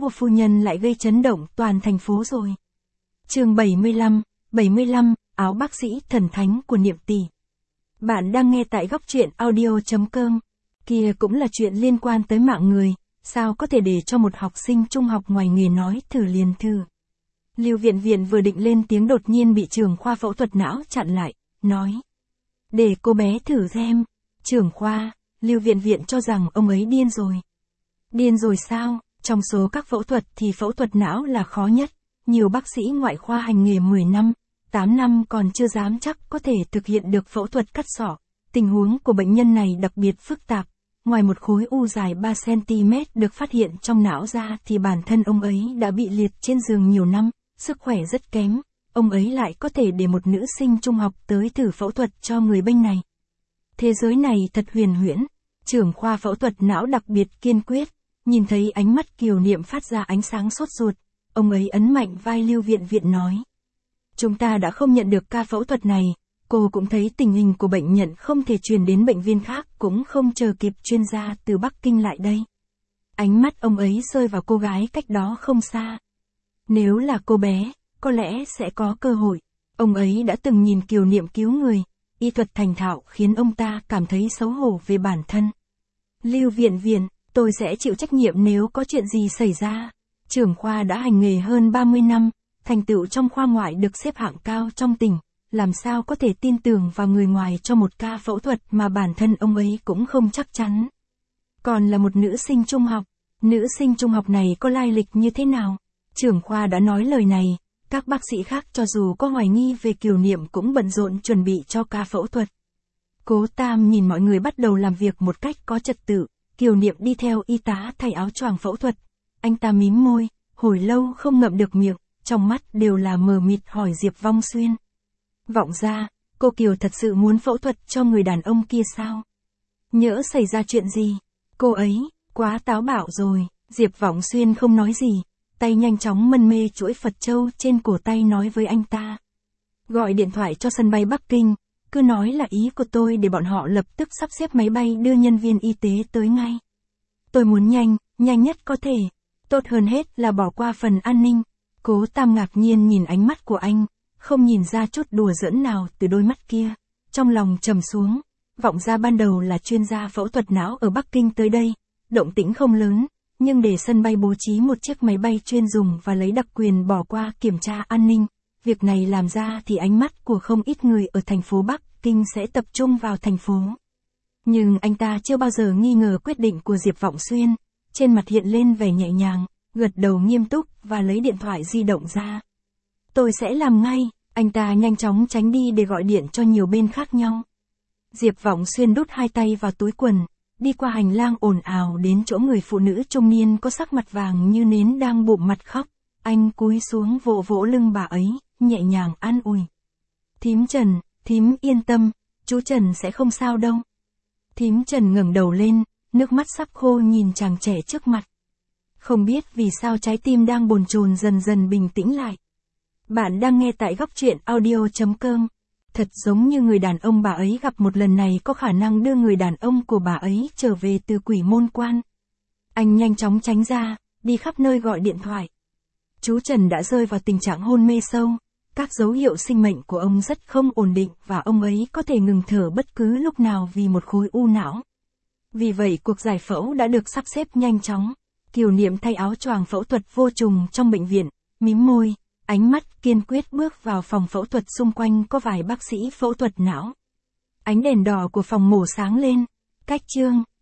của phu nhân lại gây chấn động toàn thành phố rồi. Chương 75, áo bác sĩ thần thánh của Niệm Tỷ. Bạn đang nghe tại góc truyện audio.com. Kia cũng là chuyện liên quan tới mạng người, sao có thể để cho một học sinh trung học ngoài nghề nói thử liền thử. Lưu Viện Viện vừa định lên tiếng đột nhiên bị trưởng khoa phẫu thuật não chặn lại, nói. Để cô bé thử xem. Trưởng khoa, Lưu Viện Viện cho rằng ông ấy điên rồi. Điên rồi sao? Trong số các phẫu thuật thì phẫu thuật não là khó nhất. Nhiều bác sĩ ngoại khoa hành nghề 10 năm, 8 năm còn chưa dám chắc có thể thực hiện được phẫu thuật cắt sọ. Tình huống của bệnh nhân này đặc biệt phức tạp. Ngoài một khối u dài 3cm được phát hiện trong não ra thì bản thân ông ấy đã bị liệt trên giường nhiều năm, sức khỏe rất kém. Ông ấy lại có thể để một nữ sinh trung học tới thử phẫu thuật cho người bệnh này. Thế giới này thật huyền huyễn. Trưởng khoa phẫu thuật não đặc biệt kiên quyết. Nhìn thấy ánh mắt Kiều Niệm phát ra ánh sáng sốt ruột. Ông ấy ấn mạnh vai Lưu Viện Viện nói. Chúng ta đã không nhận được ca phẫu thuật này. Cô cũng thấy tình hình của bệnh nhân không thể truyền đến bệnh viện khác, cũng không chờ kịp chuyên gia từ Bắc Kinh lại đây. Ánh mắt ông ấy rơi vào cô gái cách đó không xa. Nếu là cô bé, có lẽ sẽ có cơ hội. Ông ấy đã từng nhìn Kiều Niệm cứu người, y thuật thành thạo khiến ông ta cảm thấy xấu hổ về bản thân. Lưu Viện Viện, tôi sẽ chịu trách nhiệm nếu có chuyện gì xảy ra. Trưởng khoa đã hành nghề hơn 30 năm, thành tựu trong khoa ngoại được xếp hạng cao trong tỉnh. Làm sao có thể tin tưởng vào người ngoài cho một ca phẫu thuật mà bản thân ông ấy cũng không chắc chắn. Còn là một nữ sinh trung học. Nữ sinh trung học này có lai lịch như thế nào? Trưởng khoa đã nói lời này, các bác sĩ khác cho dù có hoài nghi về Kiều Niệm cũng bận rộn chuẩn bị cho ca phẫu thuật. Cố Tam nhìn mọi người bắt đầu làm việc một cách có trật tự, Kiều Niệm đi theo y tá thay áo choàng phẫu thuật. Anh ta mím môi, hồi lâu không ngậm được miệng, trong mắt đều là mờ mịt hỏi Diệp Vong Xuyên. Vọng ra, cô Kiều thật sự muốn phẫu thuật cho người đàn ông kia sao? Nhỡ xảy ra chuyện gì? Cô ấy, quá táo bạo rồi. Diệp Vọng Xuyên không nói gì, tay nhanh chóng mân mê chuỗi Phật châu trên cổ tay nói với anh ta. Gọi điện thoại cho sân bay Bắc Kinh, cứ nói là ý của tôi để bọn họ lập tức sắp xếp máy bay đưa nhân viên y tế tới ngay. Tôi muốn nhanh nhất có thể. Tốt hơn hết là bỏ qua phần an ninh. Cố Tam ngạc nhiên nhìn ánh mắt của anh. Không nhìn ra chút đùa giỡn nào từ đôi mắt kia. Trong lòng trầm xuống. Vọng ra ban đầu là chuyên gia phẫu thuật não ở Bắc Kinh tới đây. Động tĩnh không lớn. Nhưng để sân bay bố trí một chiếc máy bay chuyên dùng và lấy đặc quyền bỏ qua kiểm tra an ninh. Việc này làm ra thì ánh mắt của không ít người ở thành phố Bắc Kinh sẽ tập trung vào thành phố. Nhưng anh ta chưa bao giờ nghi ngờ quyết định của Diệp Vọng Xuyên. Trên mặt hiện lên vẻ nhẹ nhàng, gật đầu nghiêm túc và lấy điện thoại di động ra. Tôi sẽ làm ngay. Anh ta nhanh chóng tránh đi để gọi điện cho nhiều bên khác nhau. Diệp Vọng Xuyên đút hai tay vào túi quần, đi qua hành lang ồn ào đến chỗ người phụ nữ trung niên có sắc mặt vàng như nến đang bụm mặt khóc. Anh cúi xuống vỗ vỗ lưng bà ấy, nhẹ nhàng an ủi. Thím Trần, thím yên tâm, chú Trần sẽ không sao đâu. Thím Trần ngẩng đầu lên, nước mắt sắp khô nhìn chàng trẻ trước mặt. Không biết vì sao trái tim đang bồn chồn dần dần bình tĩnh lại. Bạn đang nghe tại góc truyện audio.com. Thật giống như người đàn ông bà ấy gặp một lần này có khả năng đưa người đàn ông của bà ấy trở về từ Quỷ Môn Quan. Anh nhanh chóng tránh ra, đi khắp nơi gọi điện thoại. Chú Trần đã rơi vào tình trạng hôn mê sâu. Các dấu hiệu sinh mệnh của ông rất không ổn định và ông ấy có thể ngừng thở bất cứ lúc nào vì một khối u não. Vì vậy cuộc giải phẫu đã được sắp xếp nhanh chóng. Kiều Niệm thay áo choàng phẫu thuật vô trùng trong bệnh viện, mím môi. Ánh mắt kiên quyết bước vào phòng phẫu thuật, xung quanh có vài bác sĩ phẫu thuật não. Ánh đèn đỏ của phòng mổ sáng lên. Cách chương.